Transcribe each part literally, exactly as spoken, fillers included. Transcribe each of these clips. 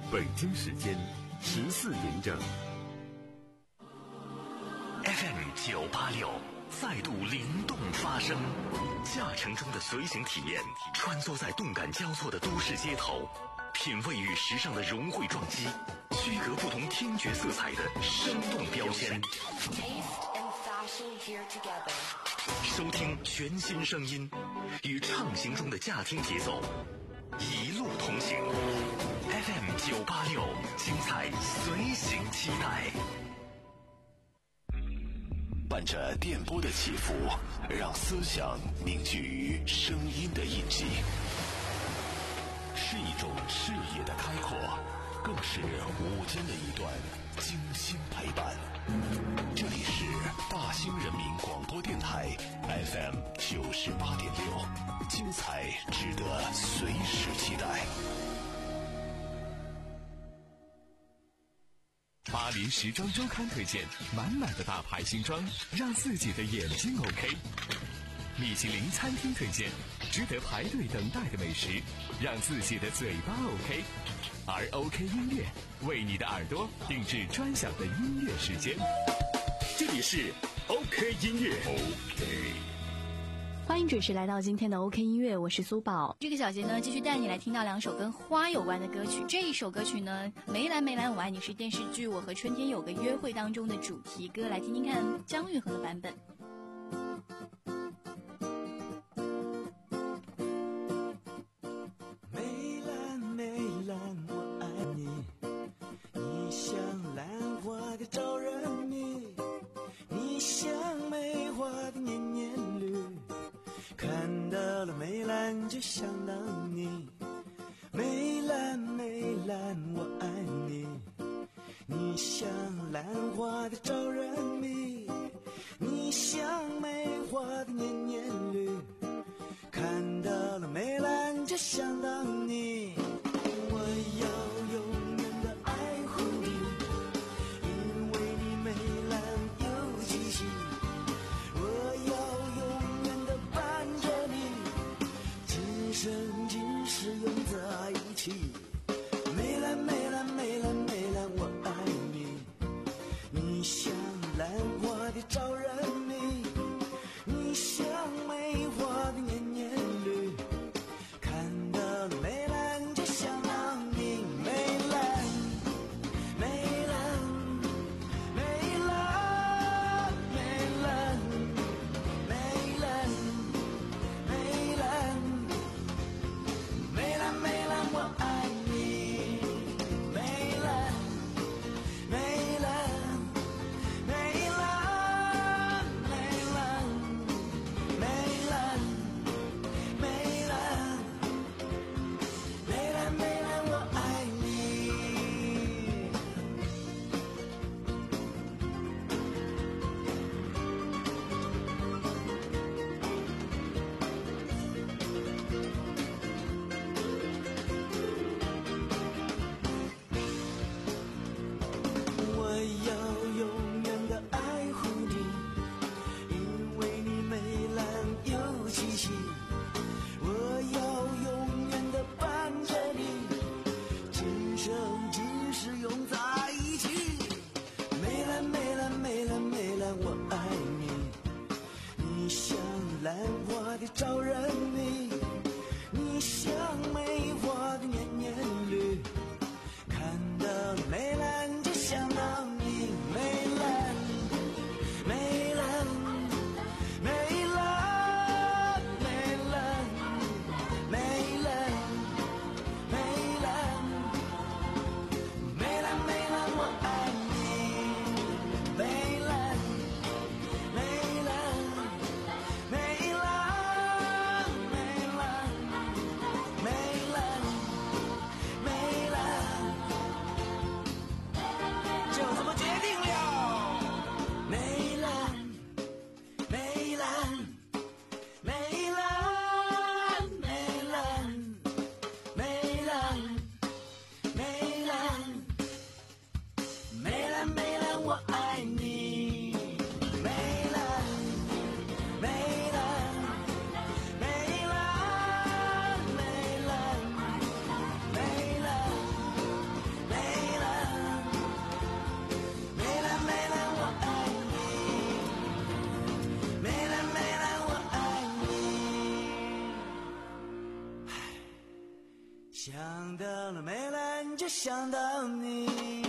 北京时间十四点整。 F M 九八六再度灵动发声，驾乘中的随行体验，穿梭在动感交错的都市街头，品味与时尚的融汇撞击，区隔不同听觉色彩的生动标签。收听全新声音，与畅行中的驾听节奏，一路同行。F M 九八六，精彩随行期待。伴着电波的起伏，让思想凝聚于声音的印记，是一种视野的开阔，更是午间的一段精心陪伴。这里是大兴人民广播电台 F M 九十八点六，精彩值得随时期待。 巴黎时装周刊推荐满满的大牌新装，让自己的眼睛 OK。米其林餐厅推荐值得排队等待的美食，让自己的嘴巴 OK。而 OK 音乐为你的耳朵定制专享的音乐时间。这里是 OK 音乐 OK。 欢迎准时来到今天的 OK 音乐，我是苏宝。这个小节呢，继续带你来听到两首跟花有关的歌曲。这一首歌曲呢，梅兰梅兰我爱你是电视剧《我和春天有个约会》当中的主题歌，来听听看姜育恒的版本。 梅兰梅兰我爱你，你像兰花的招人迷，你像梅花的年年绿，看到了梅兰就想到你。梅兰梅兰我爱你，你像兰花的招人迷，你像梅花的年年绿，看到了梅兰就想到你。我要永远的爱护你，因为你梅兰有气息。我要永远的伴着你，今生今世永在一起。梅兰梅兰梅兰梅兰我爱你，你像兰花的招人迷， 想了没来你就想到你。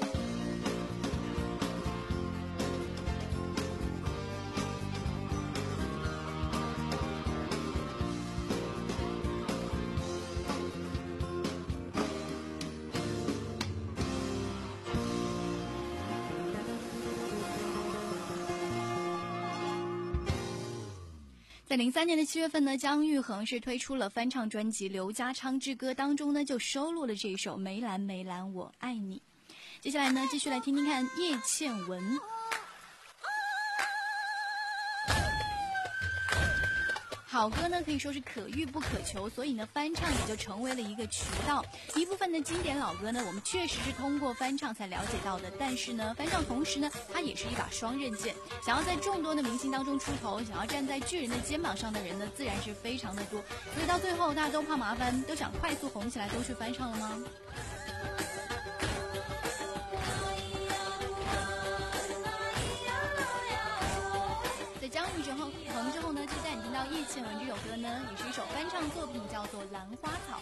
在零三年的七月份呢，姜育恒是推出了翻唱专辑《刘家昌之歌》，当中呢就收录了这一首《梅兰梅兰我爱你》。接下来呢，继续来听听看叶倩文。好歌呢可以说是可遇不可求，所以呢翻唱也就成为了一个渠道。一部分的经典老歌呢，我们确实是通过翻唱才了解到的，但是呢翻唱同时呢，它也是一把双刃剑。想要在众多的明星当中出头，想要站在巨人的肩膀上的人呢，自然是非常的多。所以到最后大家都怕麻烦，都想快速红起来，都去翻唱了吗？在姜育恒之后呢，就带你听到叶倩文这首歌呢，也是一首翻唱作品，叫做《兰花草》。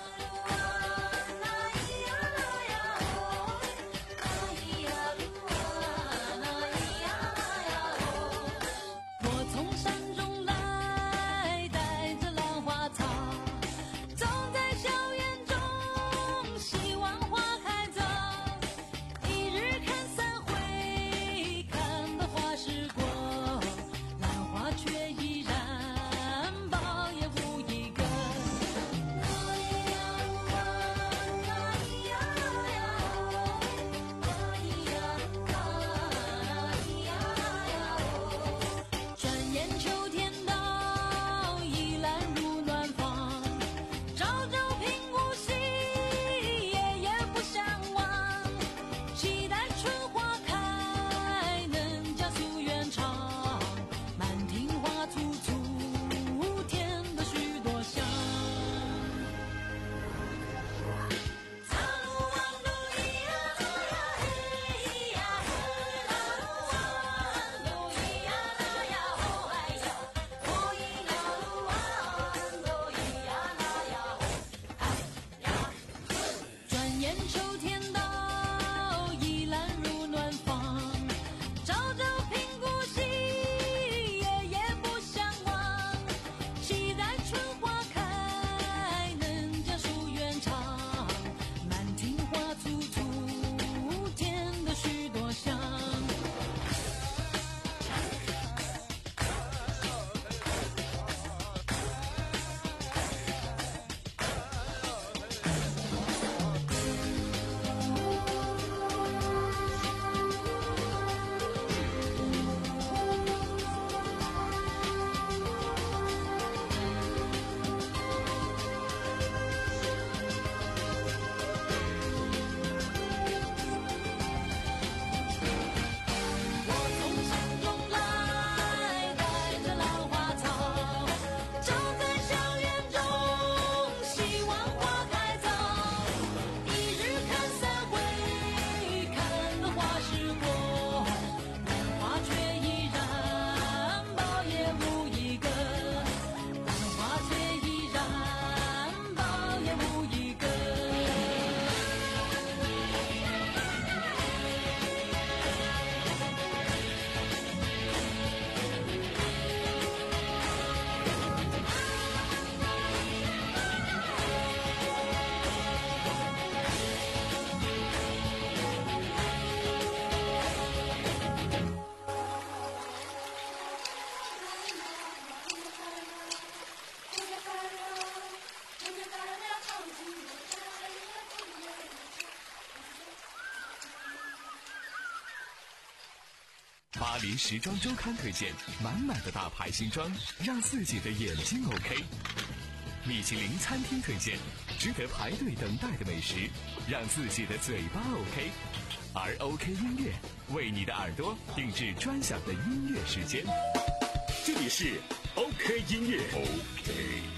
巴黎时装周刊推荐满满的大牌新装，让自己的眼睛 OK。米其林餐厅推荐值得排队等待的美食，让自己的嘴巴 OK。而 OK 音乐为你的耳朵定制专享的音乐时间。 这里是 OK 音乐 OK。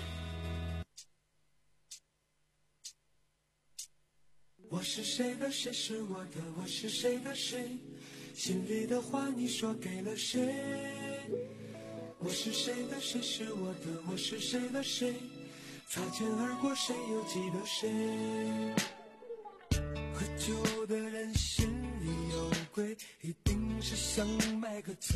我是谁的，谁是我的，我是谁的谁，心里的话你说给了谁？我是谁的，谁是我的，我是谁的谁， 擦肩而过，谁又记得谁？喝酒的人心里有鬼，一定是想买个醉。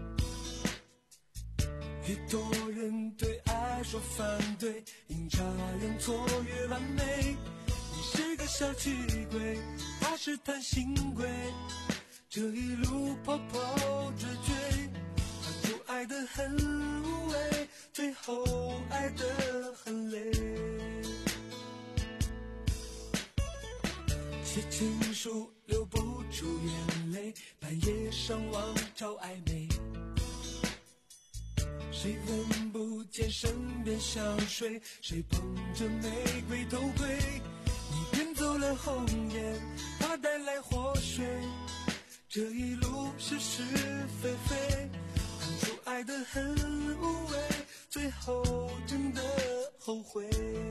越多人对爱说反对，阴差阳错越完美。你是个小气鬼，他是贪心鬼，这一路跑跑追追，他就爱得很无畏，最后爱得很累。写情书留不住眼泪，半夜上网找暧昧，谁闻不见身边香水，谁捧着玫瑰头盔，你骗走了红颜，他带来祸水，这一路是是非非，当初爱得很无畏，最后真的后悔。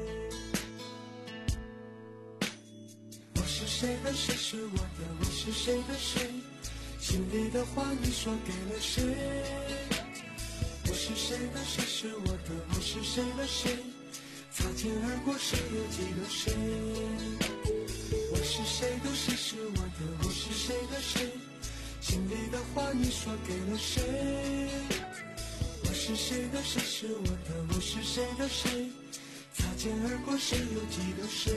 我是谁的，谁是我的，我是谁的谁，心里的话你说给了谁？我是谁的，谁是我的，我是谁的谁，擦肩而过，谁又记得谁？我是谁的，谁是我的，我是谁的谁，心里的话你说给了谁？我是谁的，谁是我的，我是谁的谁，擦肩而过，谁又记得谁？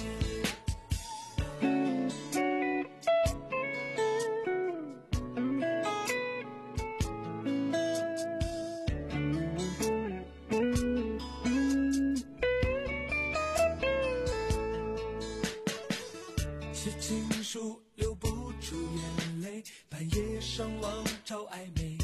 写情书留不住眼泪，半夜上网找暧昧，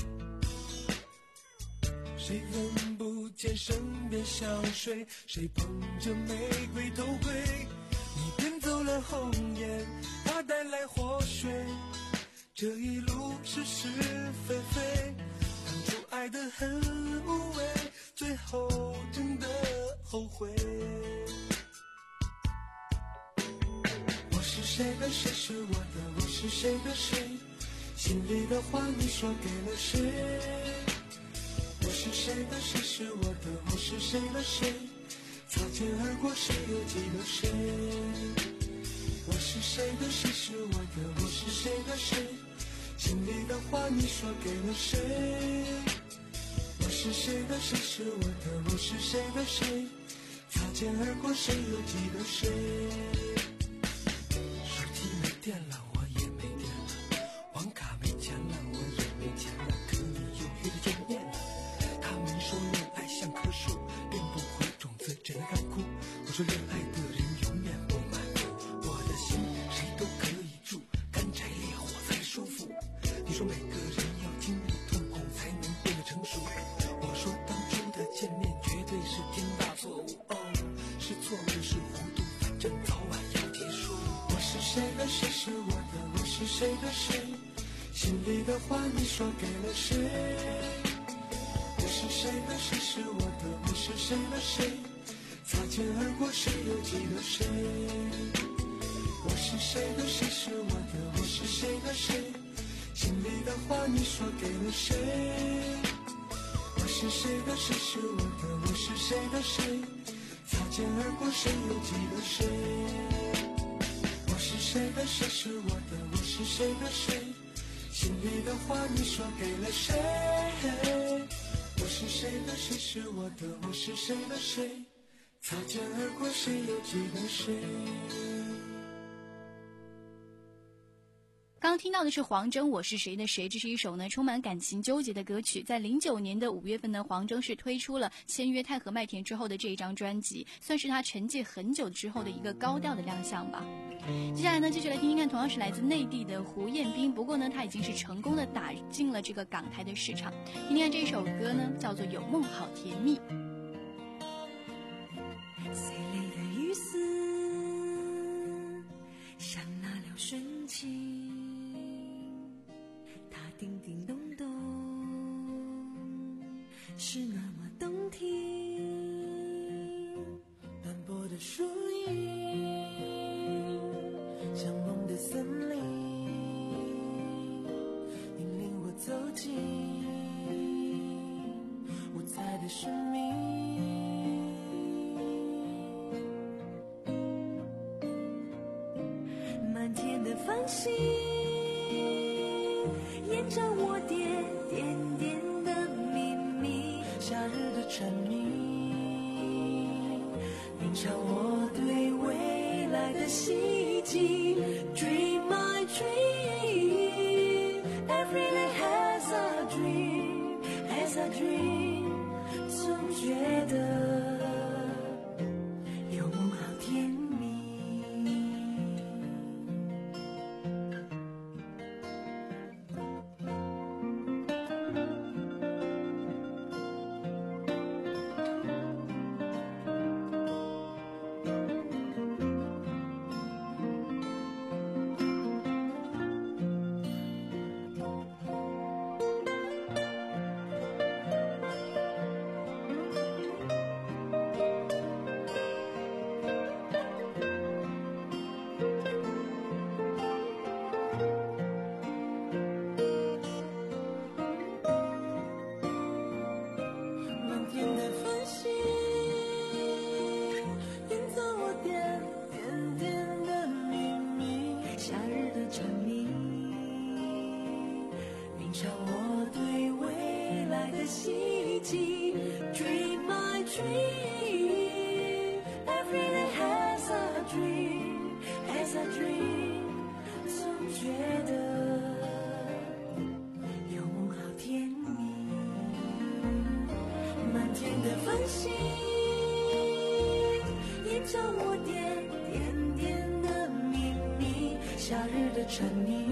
谁闻不见身边香水，谁捧着玫瑰头盔，你骗走了红颜，他带来祸水，这一路是是非非，当初爱得很无畏，最后真的后悔。我是谁的，谁是我的，我是谁的谁，心里的话你说给了谁？我是谁的，谁是我的，我是谁的谁，擦肩而过，谁又记得谁？我是谁的，谁是我的，我是谁的谁，心里的话你说给了谁？我是谁的，谁是我的，我是谁的谁，擦肩而过，谁又记得谁？手机没电了，我也没电了，网卡没钱了，我也没钱了，可你又约着见面了。他们说恋爱像棵树，变不回种子，只能干枯。我说恋爱的人永远不满足，我的心谁都可以住，干柴烈火才舒服。你说每个人要经历痛苦才能变得成熟，我说当初的见面绝对是天大错误。哦，是错误是糊涂，反正早晚要结束。我是谁的，谁是我的，我是谁的谁，心里的话你说给了谁？我是谁的，谁是我的，我是谁的谁，擦肩而过，谁又记得谁？我是谁的，谁是我的，我是谁的谁，心里的话你说给了谁？我是谁的，谁是我的，我是谁的谁，擦肩而过，谁又记得谁？我是谁的，谁是我的，我是谁的谁，心里的话你说给了谁？我是谁的，谁是我的，我是谁的谁，擦肩而过，谁又记得谁？ 刚刚听到的是黄征《我是谁的谁》，这是一首呢充满感情纠结的歌曲。在零九年的五月份呢，黄征是推出了签约太和麦田之后的这一张专辑，算是他沉寂很久之后的一个高调的亮相吧。接下来呢，继续来听听看，同样是来自内地的胡彦斌，不过呢，他已经是成功的打进了这个港台的市场。听听看这首歌呢，叫做《有梦好甜蜜》。 碎泪的雨丝像那流瞬情，它叮叮咚咚是那么动听， 斑驳的树影像梦的森林，引领我走进五彩的生命。 的繁星，演着我点点点的秘密。 夏日的蝉鸣，吟唱我对未来的希冀。Dream my dream, every day has a dream, has a dream。总觉得有梦好甜蜜。Dream my dream, every day has a dream, has a dream。总觉得有梦好甜蜜。满天的繁星，演着我点点点的秘密。夏日的蝉鸣，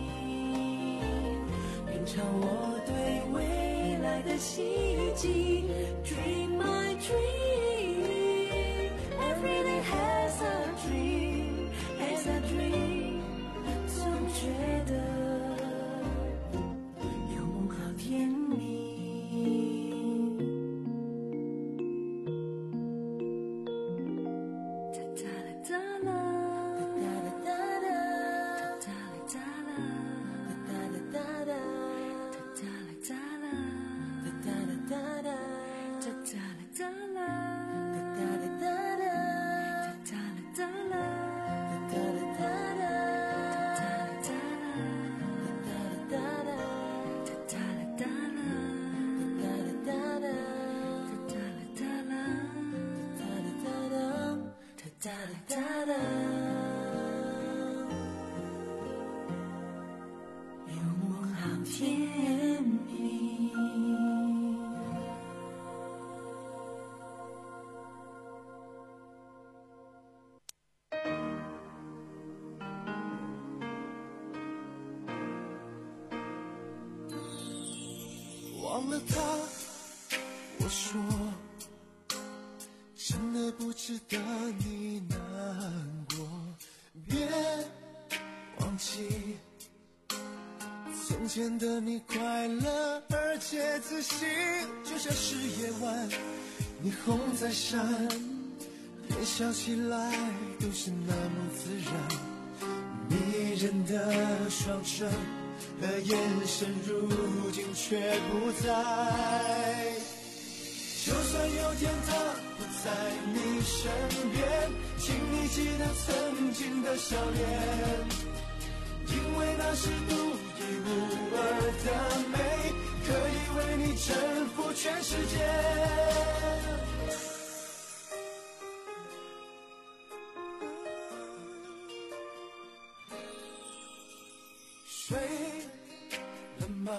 吟唱我对未来的希冀。Dream my dream, every day has a dream, has a dream。总觉得有梦好甜蜜。哒啦哒啦，哒啦哒啦，哒啦哒啦，哒啦哒啦，哒啦哒啦，哒啦哒啦，哒啦哒啦，哒啦哒啦，哒啦哒啦，哒啦哒啦，哒啦哒啦，哒啦哒啦，哒啦哒啦，哒啦哒啦，哒啦哒啦，哒啦哒啦，哒啦哒啦。有梦好甜蜜。忘了他，我说真的不值得你难过，别忘记从前的你快乐而且自信，就像是夜晚霓虹在闪，连笑起来都是那么自然，迷人的双唇和眼神如今却不在。就算有天他不在你身边，请你记得曾经的笑脸，因为那是独一无二的美，可以为你征服全世界。睡了吗？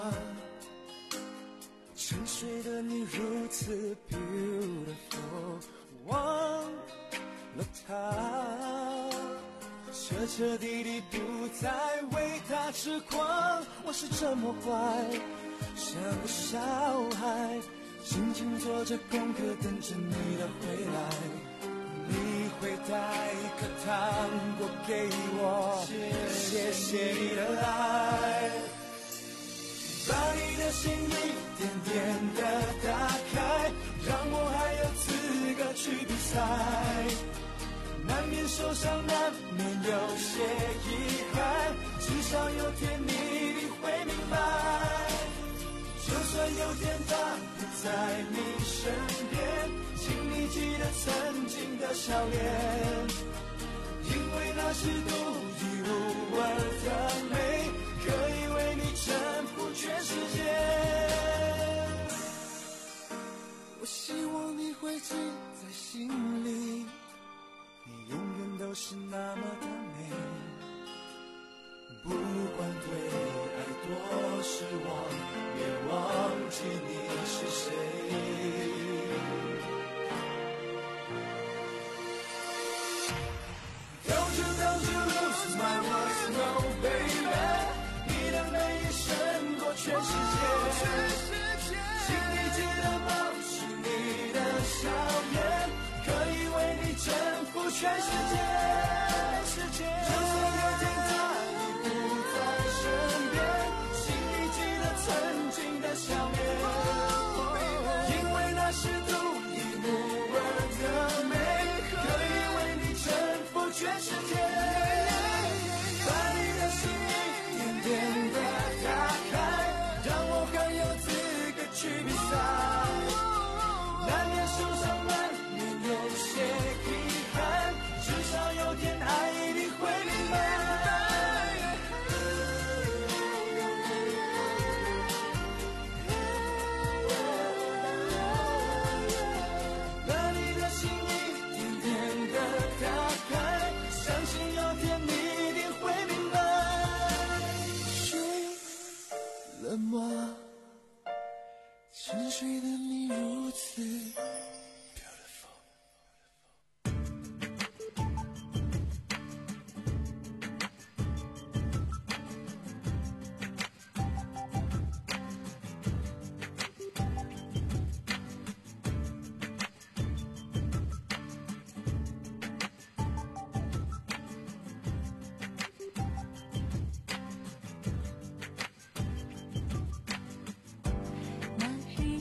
沉睡的你如此 beautiful， 忘了他，彻彻底底不再为他痴狂。我是这么坏，像个小孩，静静做着功课，等着你的回来。你会带一颗糖果给我，谢谢你的爱，把你的心一点点的打开，让我还有资格去比赛。难免受伤，难免有些遗憾，至少有天你一定会明白。就算有天他不在你身边，请你记得曾经的笑脸，因为那是独一无二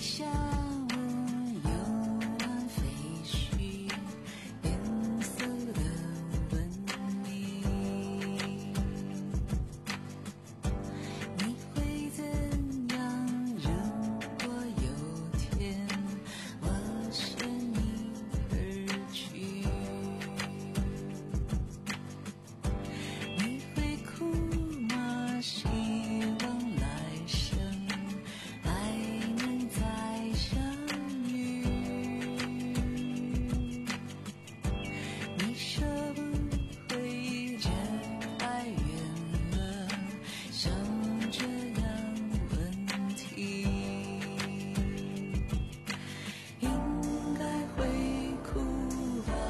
下我悠然飞去，颜色的问你，你会怎样？如果有天我牵你而去，你会哭吗？希望来生还能再相遇。你舍不会这太远了，想这样问题，应该会哭吧？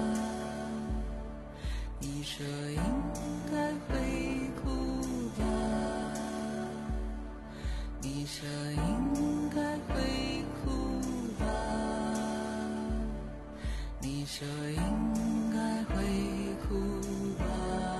你说应该会哭吧？你说应该会哭吧？你说应该会哭吧？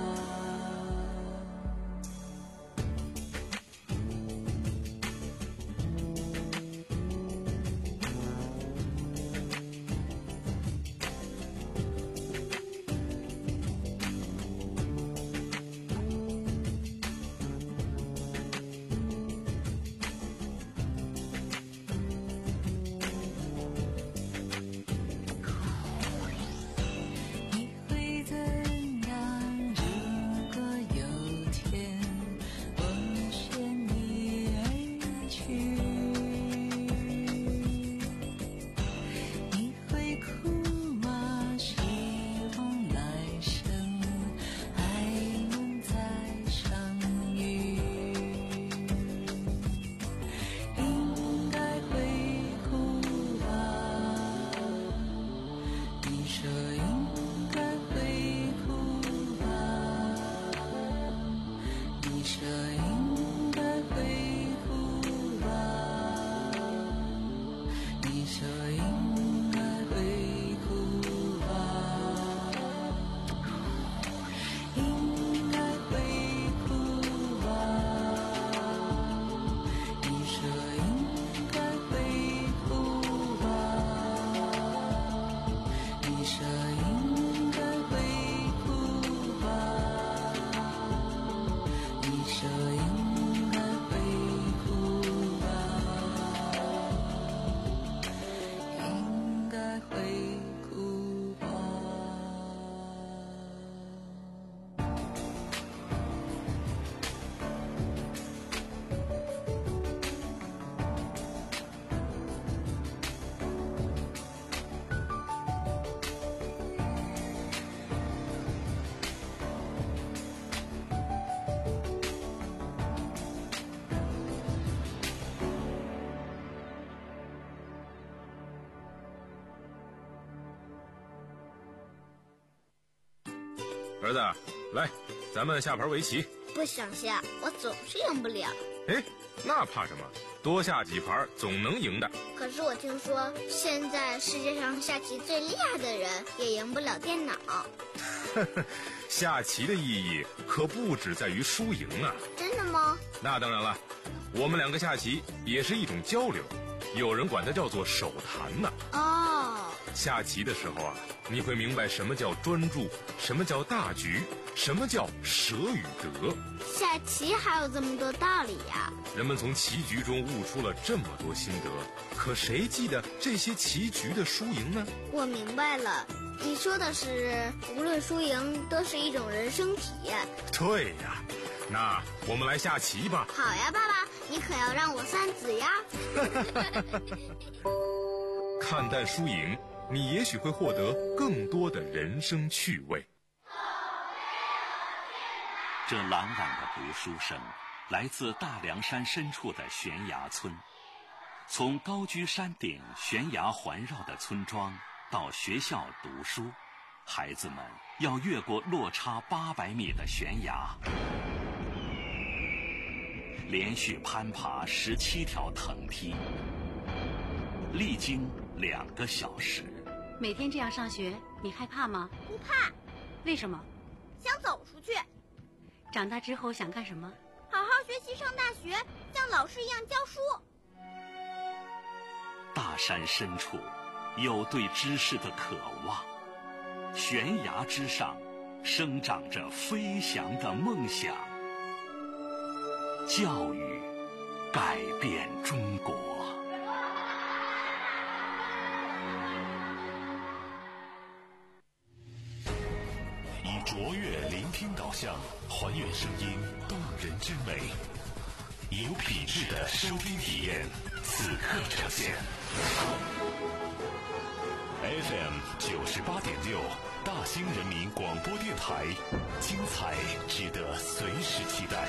你会怎样？如果有天我牵你而去，你会哭吗？希望来生还能再相遇，应该会哭吧？你说应该会哭吧？你说应该会哭吧？你说应该会哭吧？应该会哭吧？你说应该会哭吧？你说应该会哭吧？你说应该会哭吧？应该会哭吧？ 儿子，来，咱们下盘围棋。 不想下，我总是赢不了。 哎，那怕什么？多下几盘总能赢的。 可是我听说，现在世界上下棋最厉害的人也赢不了电脑。 下棋的意义可不只在于输赢啊。 真的吗？ 那当然了，我们两个下棋也是一种交流，有人管它叫做手谈呢。 哦， 下棋的时候啊，你会明白什么叫专注，什么叫大局，什么叫舍与得。 下棋还有这么多道理呀！ 人们从棋局中悟出了这么多心得，可谁记得这些棋局的输赢呢？ 我明白了，你说的是无论输赢都是一种人生体验。 对呀，那我们来下棋吧。 好呀，爸爸，你可要让我三子呀。 看淡输赢，你也许会获得更多的人生趣味。 这朗朗的读书声来自大凉山深处的悬崖村。从高居山顶悬崖环绕的村庄到学校读书，孩子们要越过落差八百米的悬崖，连续攀爬十七条藤梯，历经两个小时。 每天这样上学，你害怕吗？ 不怕。 为什么？ 想走出去。 长大之后想干什么？ 好好学习，上大学，像老师一样教书。 大山深处，有对知识的渴望。悬崖之上，生长着飞翔的梦想。教育改变中国。以卓越聆听导向，还原声音动人之美。有品质的收听体验，此刻呈现。F M 九十八点六，大兴人民广播电台，精彩值得随时期待。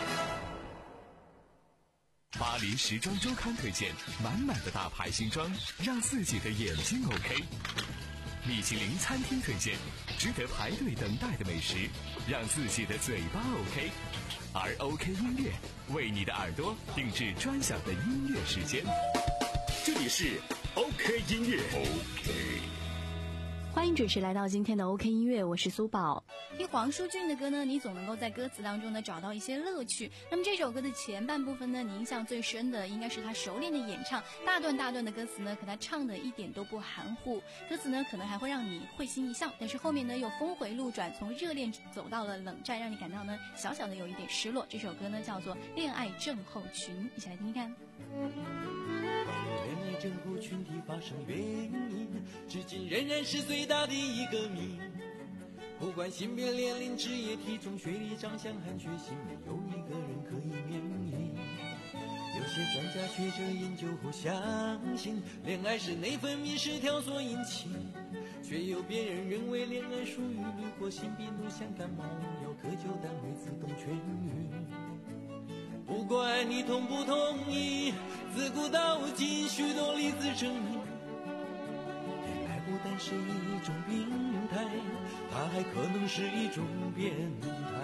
巴黎时装周刊推荐，满满的大牌新装，让自己的眼睛 OK。米其林餐厅推荐，值得排队等待的美食，让自己的嘴巴 OK。而 OK 音乐为你的耳朵定制专享的音乐时间。 这里是 OK 音乐 OK。 欢迎准时来到今天的 OK 音乐，我是苏宝。听黄舒骏的歌呢，你总能够在歌词当中呢找到一些乐趣。那么这首歌的前半部分呢，你印象最深的应该是他熟练的演唱，大段大段的歌词呢，可他唱的一点都不含糊，歌词呢可能还会让你会心一笑，但是后面呢又峰回路转，从热恋走到了冷战，让你感到呢小小的有一点失落。这首歌呢叫做《恋爱症候群》，一起来听听看。 恋爱症候群的发生原因，至今仍然是最大的一个谜。不管性别、年龄、职业、体重、学历、长相和血型，没有一个人可以免疫。有些专家学者研究后相信，恋爱是内分泌失调所引起，却有别人认为恋爱属于滤过性病毒，像感冒药科就单位自动痊愈。不管你同不同意，自古到今许多例子证明，恋爱不但是一种病态，它还可能是一种变态。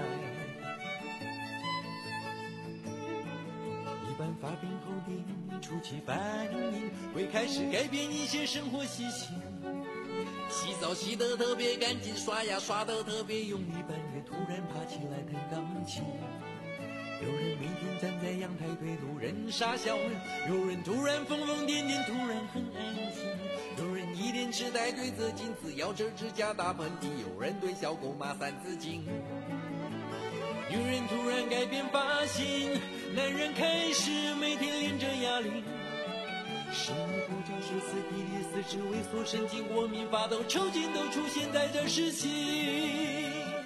一般发病后的初期反应会开始改变一些生活习性，洗澡洗得特别干净，刷牙刷得特别用力，半夜突然爬起来弹钢琴。有人每天站在阳台对路人傻笑，有人突然疯疯癫癫，突然很安静，有人一脸痴呆对着镜子咬着指甲打喷嚏，有人对小狗骂三字经。女人突然改变发型，男人开始每天练着哑铃，心理不正是四体力四肢萎缩，神经过敏发抖抽筋都出现在这时期。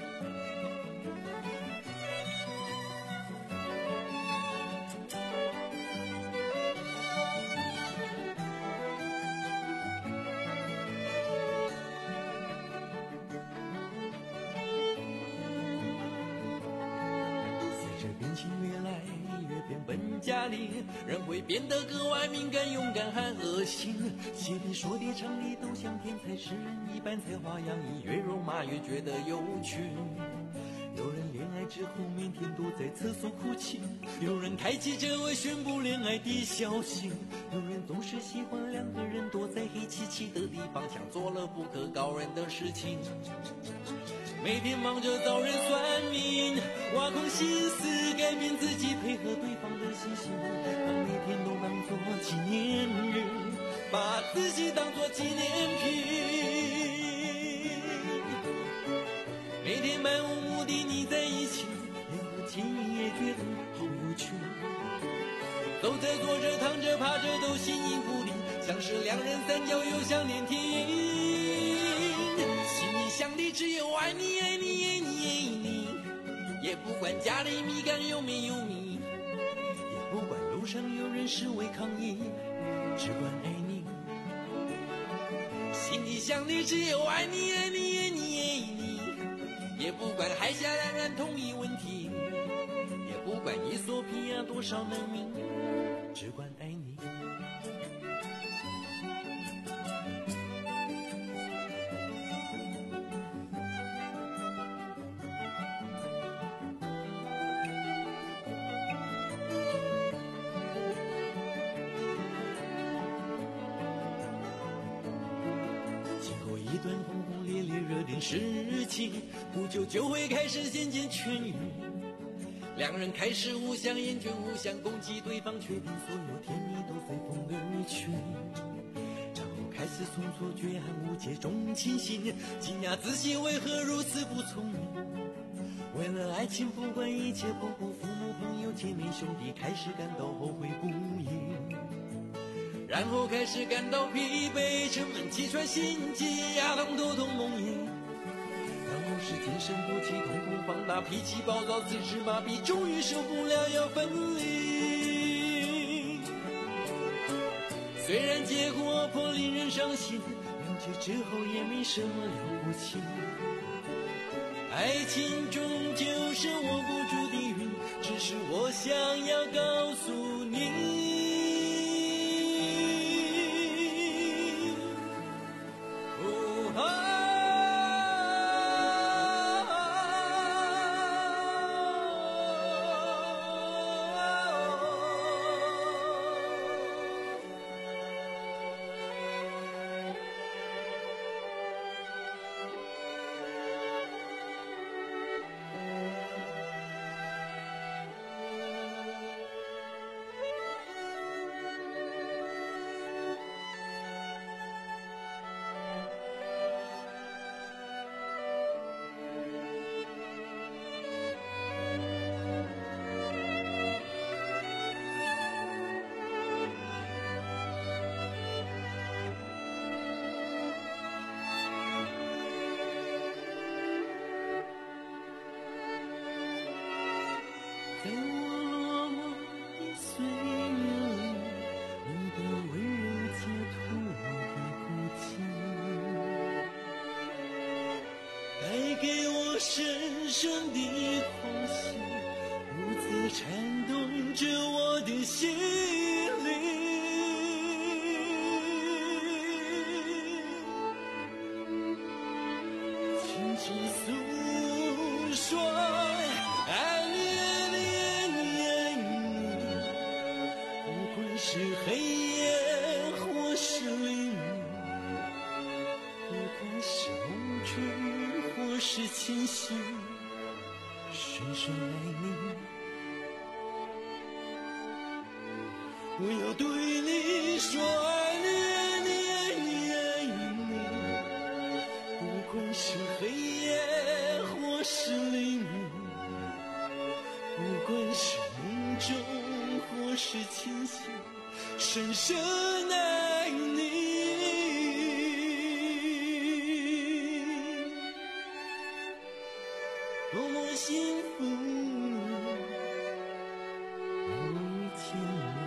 家里人会变得格外敏感、勇敢和恶心，写的说的唱的都像天才诗人一般，才华洋溢，越肉麻越觉得有趣。有人恋爱之后每天都在厕所哭泣，有人开记者会宣布恋爱的消息，有人总是喜欢两个人躲在黑漆漆的地方，像做了不可告人的事情。每天忙着找人算命，挖空心思改变自己，配合对方的心情，把每天都当作纪念日，把自己当作纪念品。每天漫无目的腻在一起，连和亲也觉得好有趣。走着坐着躺着趴着都形影不离，像是两人三角又像连体婴。想的只有爱你爱你爱你爱你，也不管家里米缸有没有米，也不管路上有人示威抗议，只管爱你。心里想的只有爱你爱你爱你爱你，也不管海峡两岸统一问题，也不管伊索比亚多少难民，只管爱你。一段轰轰烈烈热恋时期，不久就会开始渐渐痊愈，两人开始互相厌倦，互相攻击对方，确定所有甜蜜都随风而去。 开始从错觉还无解中清醒，惊讶自己为何如此不聪明。为了爱情不管一切不顾，父母朋友姐妹兄弟开始感到后悔不已，然后开始感到疲惫，沉闷气喘心悸，牙痛头痛梦魇，然后是精神不济，瞳孔放大，脾气暴躁，四肢麻痹，终于受不了要分离。虽然结果颇令人伤心，了解之后也没什么了不起，爱情终究是我不注定运，只是我想要告诉你，在我落寞的岁月里，你的温柔解脱我的孤寂，带给我深深的空隙，如此颤动着我的心灵。轻轻诉说爱你，是黑夜或是黎明，不管是梦中或是清醒，深深爱你。我要对你说爱你，爱你，爱你，爱你，不管是黑夜或是黎明，不管是梦中或是清醒，深深爱你，多么幸福遇见你。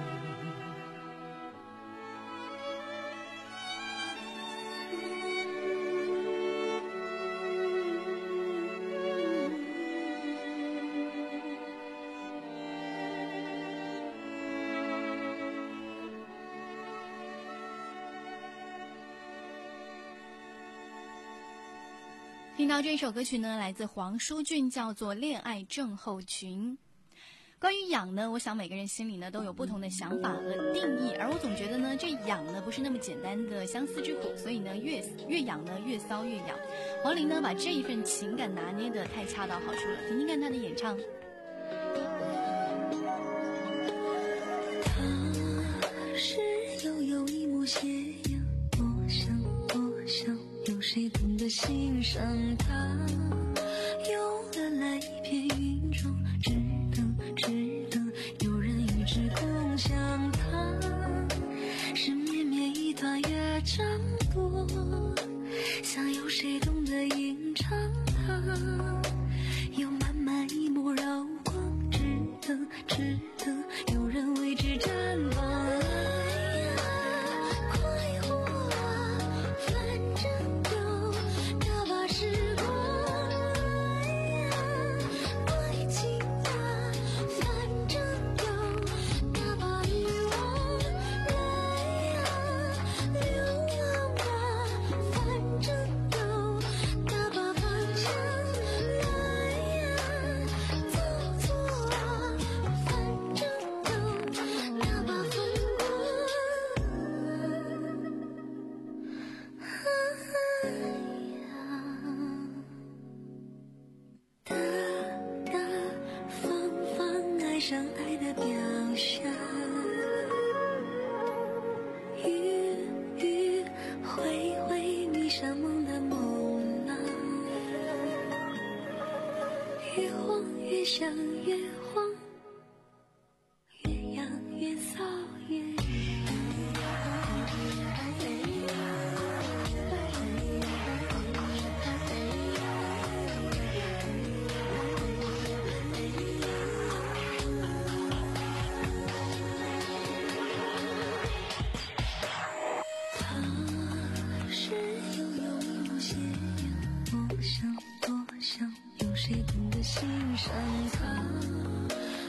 听到这首歌曲呢，来自黄舒骏，叫做《恋爱症候群》。关于痒呢，我想每个人心里呢都有不同的想法和定义，而我总觉得呢，这痒呢不是那么简单的相思之苦，所以呢越越痒呢越骚越痒。黄龄呢把这一份情感拿捏得太恰到好处了，听听看她的演唱。 他是悠悠一抹斜阳，我想我想有谁懂得欣赏它，有了来一片云中，只等只等有人与之共享它，是绵绵一团乐章多，想有谁懂得吟唱它，有满满一抹绕光，只等只等有人为之绽放。上爱的表象，郁郁越想越慌，越痒越骚越谁懂得欣赏它？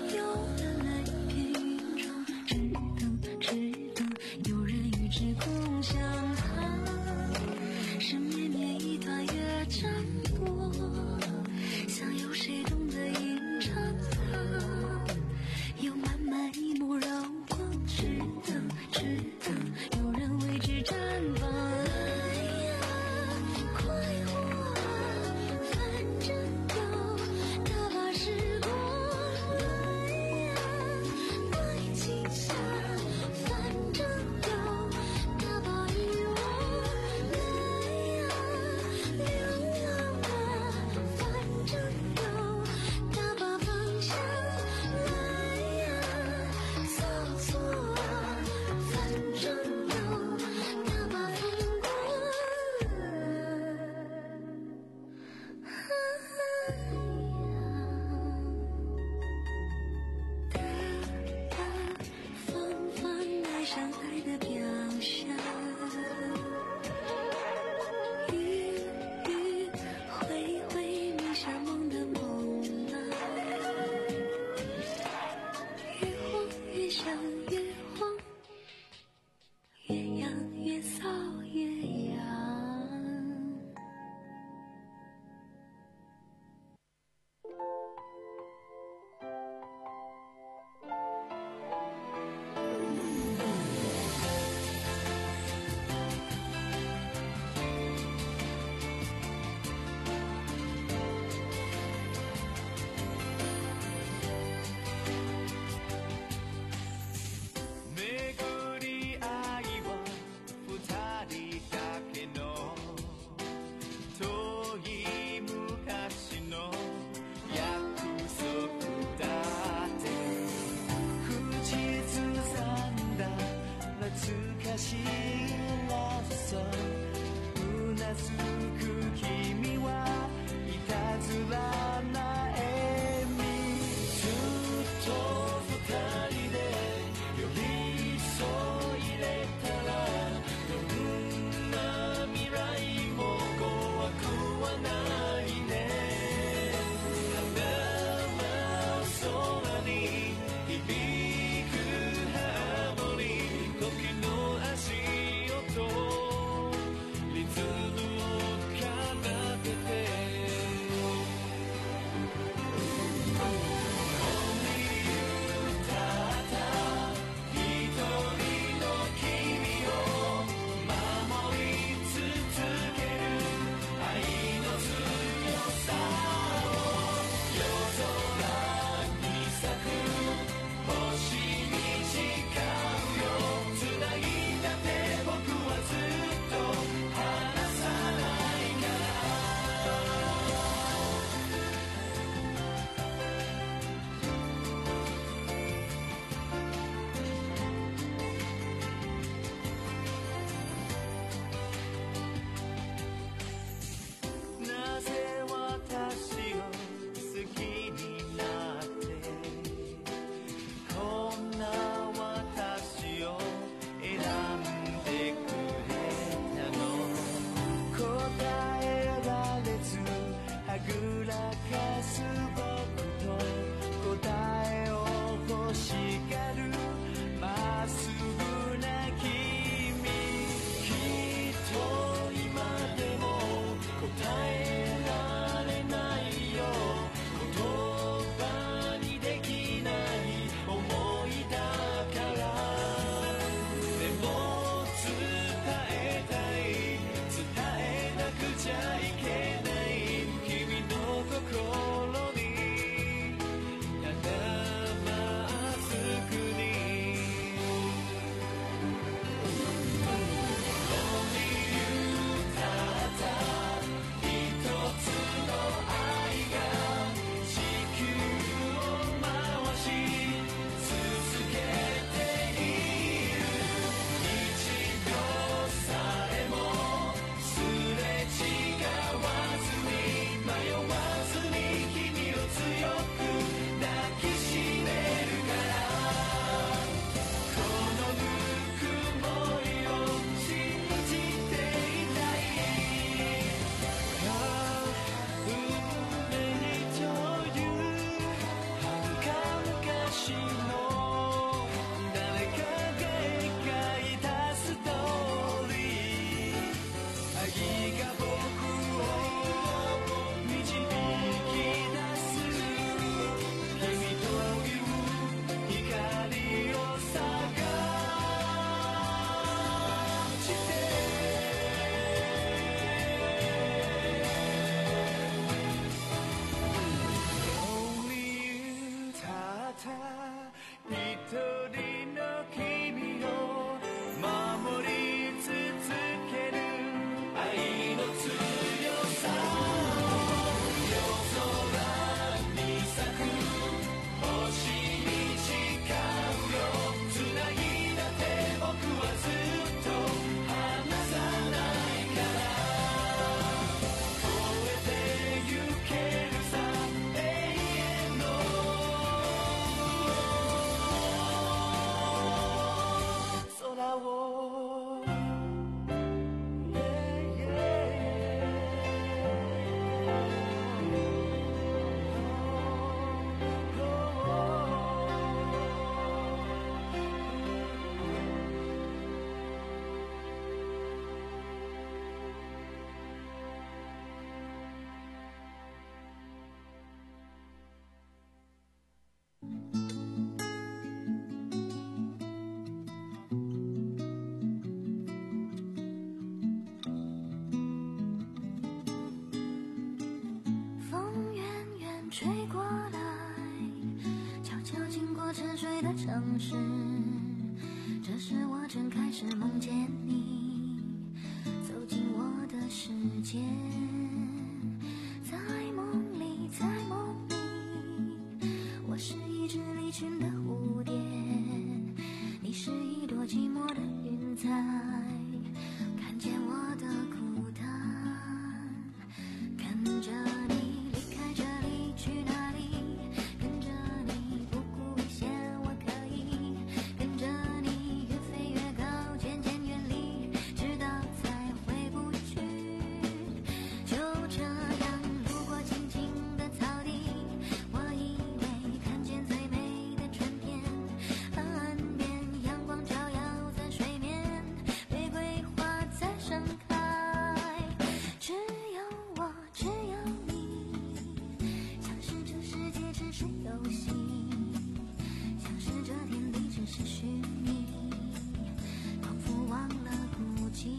睡的城市，这时我正开始梦见你走进我的世界，在梦里，在梦里，我是一只离群的蝴蝶，你是一朵寂寞的云彩，看见我的孤单，跟着你离开这里去哪里，跟着你不顾危险我可以，跟着你越飞越高，渐渐远离，直到再回不去，就这样路过静静的草地，我以为看见最美的春天，岸边阳光照耀在水面，玫瑰花在盛开，只有我，只有你，像是这世界只是游戏，像是这天地只是虚拟，仿佛忘了孤寂，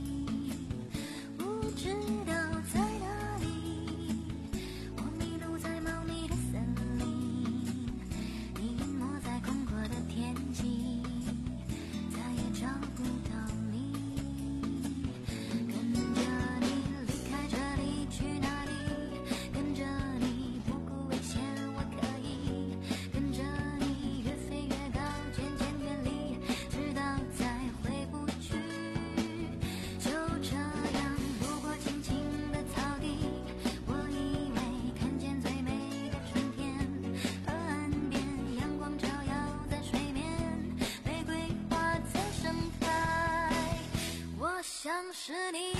不知道在哪里，我迷路在茂密的森林，你隐没在空阔的天际，再也找不到你，跟着你离开这里去哪里，跟着你不顾危险我可以，跟着你越飞越高，渐渐远离，直到再回不去，就这样路过静静的草地，我以为看见最美的春天，河岸边阳光照耀在水面，玫瑰花在盛开，我想是你，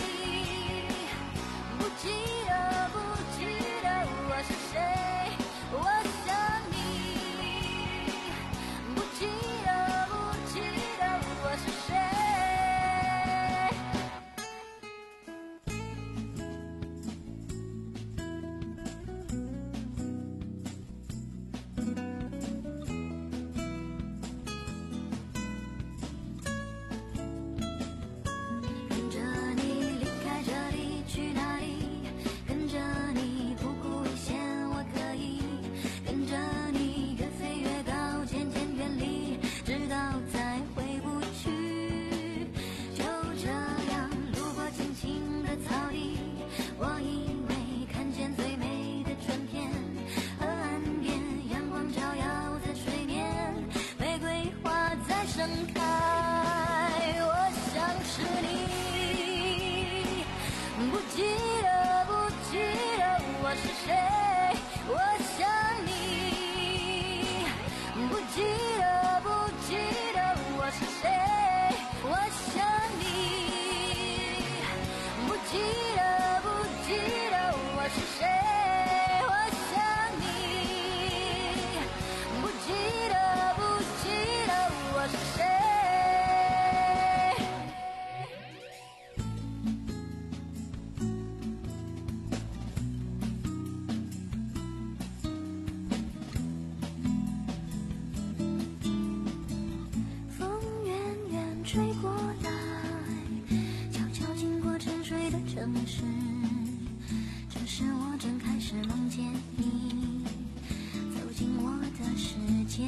不记得，不记得我是谁，我想你，不记得，不记得我是谁。跟着你离开这里去哪里，跟着你不顾危险我可以，跟着你越飞越高，渐渐远离，直到再回不去，就这样路过静静的草地，我以为看见最美的春天，河岸边阳光照耀在水面，玫瑰花在盛开，我想是你，不记得，不记得我是谁，我想你，不记得，不记得我是谁，我想你，不记得，不记得我是谁，我想你，不记得，不记得我是谁。风远远吹过来，悄悄经过沉睡的城市，这时我正开始梦见你走进我的世界，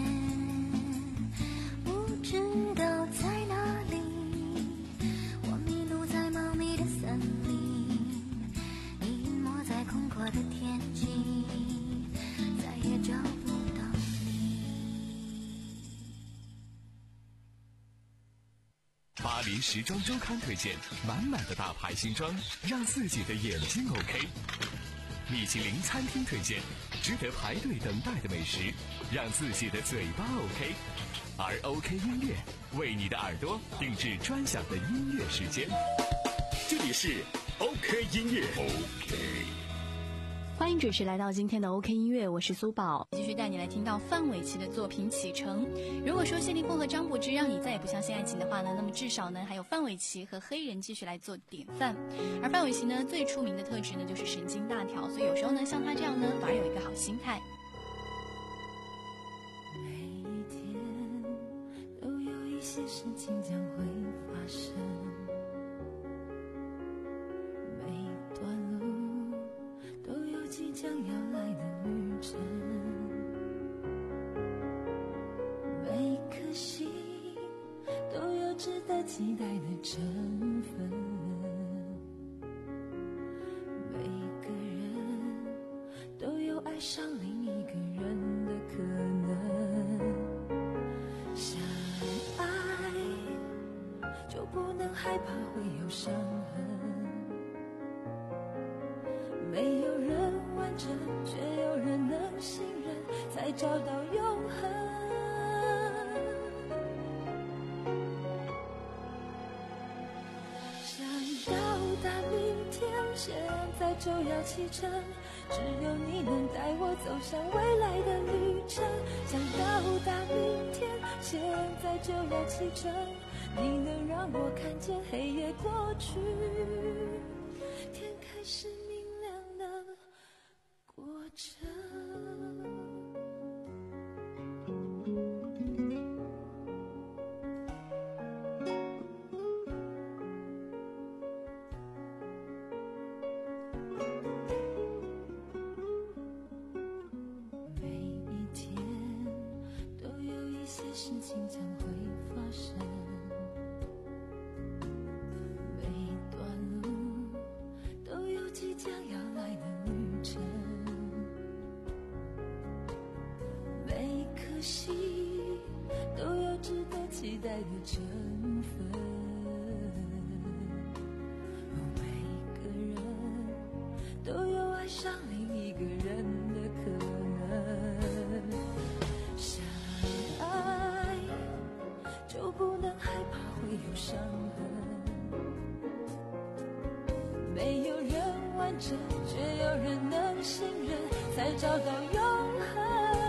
不知道在哪里，我迷路在茂密的森林，你隐没在空阔的天际，再也找不到你。 巴黎时装周刊推荐满满的大牌新装，让自己的眼睛 OK。米其林餐厅推荐值得排队等待的美食，让自己的嘴巴 OK。而 OK 音乐为你的耳朵定制专享的音乐时间。 这里是 OK 音乐 OK。 欢迎准时来到今天的 OK 音乐，我是苏宝，继续带你来听到范玮琪的作品《启程》。如果说谢霆锋和张柏芝让你再也不相信爱情的话呢，那么至少呢还有范玮琪和黑人继续来做典范。而范玮琪呢最出名的特质呢就是神经大条，所以有时候呢像他这样呢反而有一个好心态。 每一天都有一些事情将会发生，每段路都有即将要来的旅程， 害怕会有伤痕。没有人完整，却有人能信任，才找到永恒。想到达明天，现在就要启程，只有你能带我走向未来的旅程。想到达明天，现在就要启程，你能让我看见黑夜过去，天开始明亮的过程。事情将会发生，每段路都有即将要来的旅程，每颗心都有值得期待的成分，每个人都有爱上另一个人的可能。就不能害怕会有伤痕，没有人完整，却有人能信任，才找到永恒。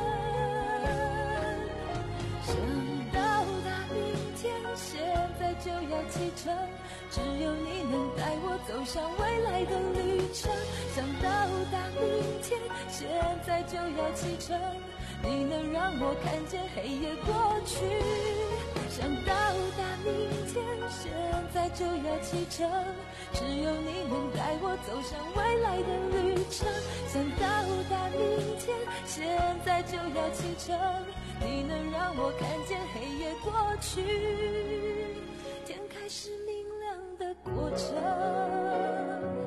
想到达明天，现在就要启程，只有你能带我走向未来的旅程。想到达明天，现在就要启程，你能让我看见黑夜过去。想到达明天，现在就要启程，只有你能带我走向未来的旅程。想到达明天，现在就要启程，你能让我看见黑夜过去，天开始明亮的过程。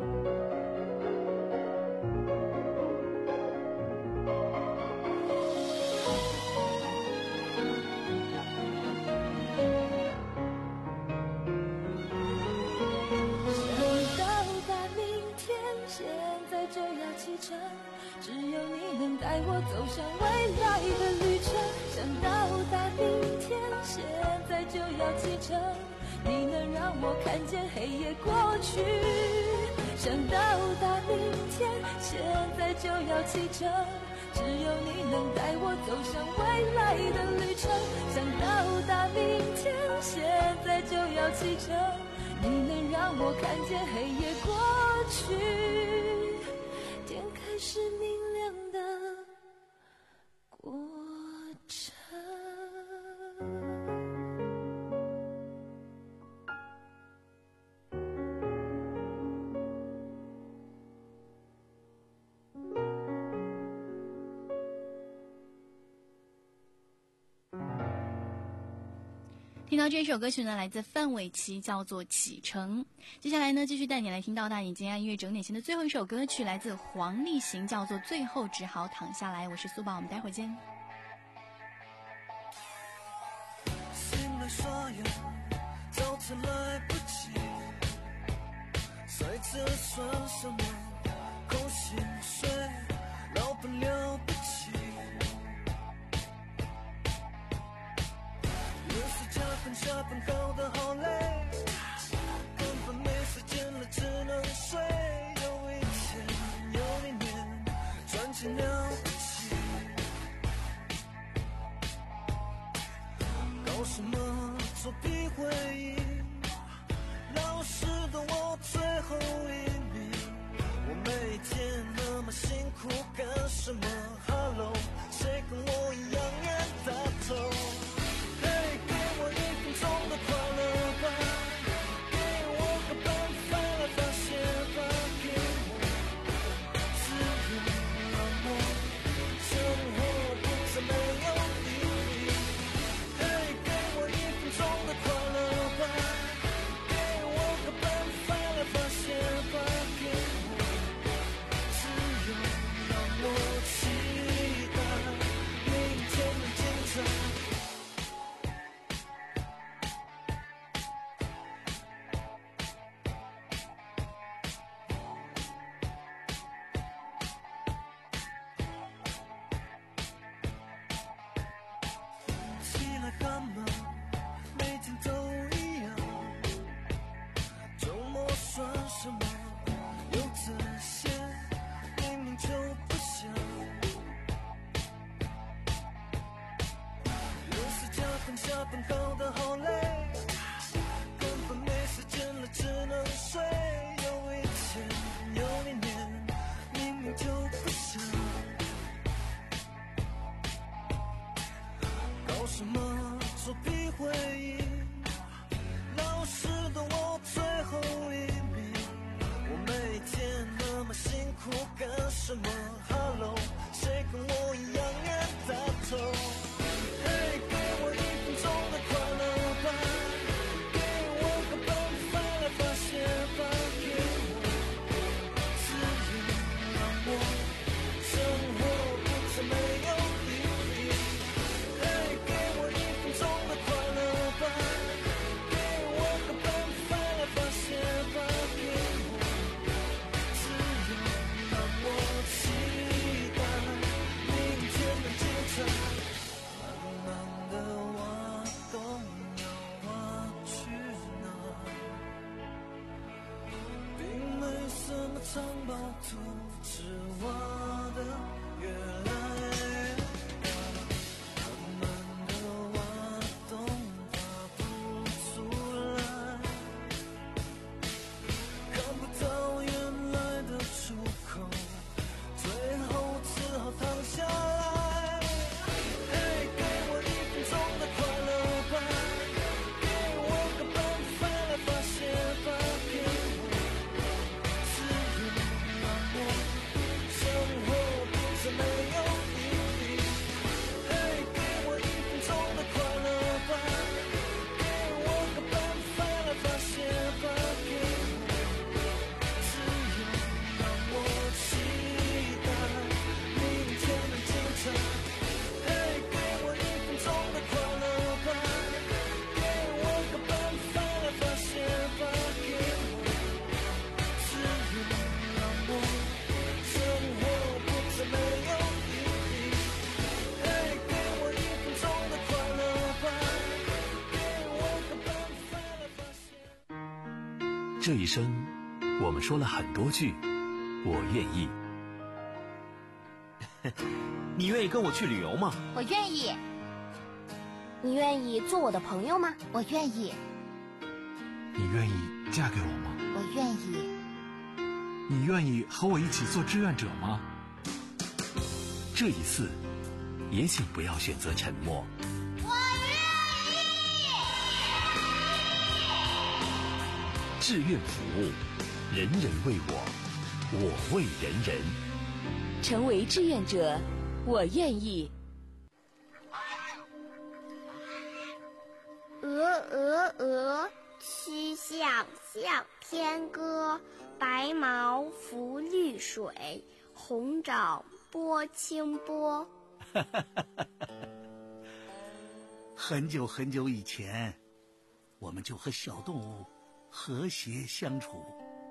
只有你能带我走向未来的旅程。想到达明天，现在就要启程，你能让我看见黑夜过去。想到达明天，现在就要启程，只有你能带我走向未来的旅程。想到达明天，现在就要启程，你能让我看见黑夜过去，天开始明亮的过程。 听到这首歌曲呢，来自范玮琪，叫做《启程》。接下来呢，继续带你来听到大你今天音乐整点线的最后一首歌曲，来自黄立行，叫做《最后只好躺下来》。我是苏宝，我们待会儿见。 醒来刷牙，早餐来不及，塞着算什么？空薪水，老板了不起。加班下班搞得好累，根本没时间了，只能睡。有一天，有一年，赚钱了不起。搞什么作弊会议？老师的我最后一名。我每天那么辛苦干什么 ？Hello， 谁跟我一样冤大头？中的快乐吧，给我个办法来发泄吧，给我自由让我生活不再没有意义。嘿，给我一分钟的快乐吧，给我个办法来发泄吧，给我自由让我起憾吗？每天都一样。周末算什么？有这些明明就不想。有时加班下班搞得好累，根本没时间了，只能睡。有以前有一年明明就不想。搞什么作弊会议，老师的我最后一名。我每天那么辛苦干什么 ？Hello， 谁跟我一样冤大头？嘿，给我一分钟的快乐吧，给我个办法来发泄吧，给我自由，让我生活不再没有意义。嘿，给我一分钟的快乐吧，给我个办法来发泄吧，给我自由，让我期待明天的精彩。慢慢的挖洞要挖去哪，并没什么藏宝图，只挖的越来越大。慢慢的挖洞爬不出来，看不到原来的出口，最后只好躺下来。嘿，给我一分钟的快乐吧，给我个办法来发泄吧，给我自由，让我生活不再没有意义。嘿，给我一分钟的快乐吧，给我个办法来发泄吧，给我自由，让我期待明天的精彩。嘿，给我一分钟的快乐吧，给我个办法来发泄吧，给我自由，让我生活不再没有意义。嘿，给我一分钟的快乐吧，给我个办法来发泄。 这一生，我们说了很多句“我愿意”。 你愿意跟我去旅游吗？ 我愿意。你愿意做我的朋友吗？我愿意。 你愿意嫁给我吗？ 我愿意。 你愿意和我一起做志愿者吗？ 这一次，也请不要选择沉默。 我愿意。 志愿服务，人人为我，我为人人。 成为志愿者，我愿意。 鹅鹅鹅，曲项向天歌。白毛浮绿水，红掌拨清波。 很久很久以前，我们就和小动物和谐相处。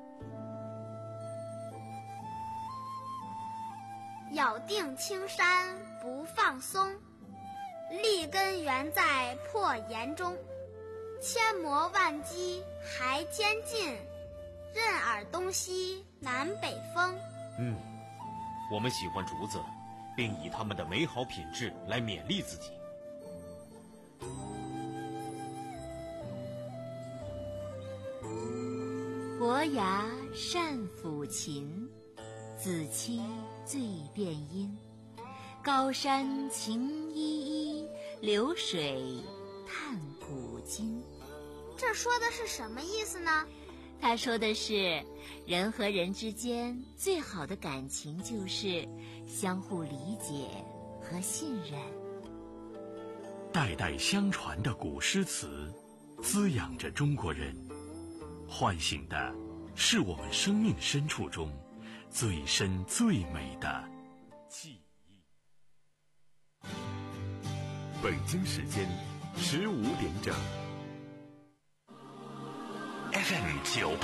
咬定青山不放松，立根原在破岩中。千磨万击还坚劲，任尔东西南北风。 嗯，我们喜欢竹子，并以它们的美好品质来勉励自己。 伯牙善抚琴，子期醉殿音。高山晴依依，流水叹古今。 这说的是什么意思呢？ 他说的是，人和人之间最好的感情就是相互理解和信任。 代代相传的古诗词，滋养着中国人，唤醒的是我们生命深处中最深最美的记忆。 北京时间十五点整。 F M 九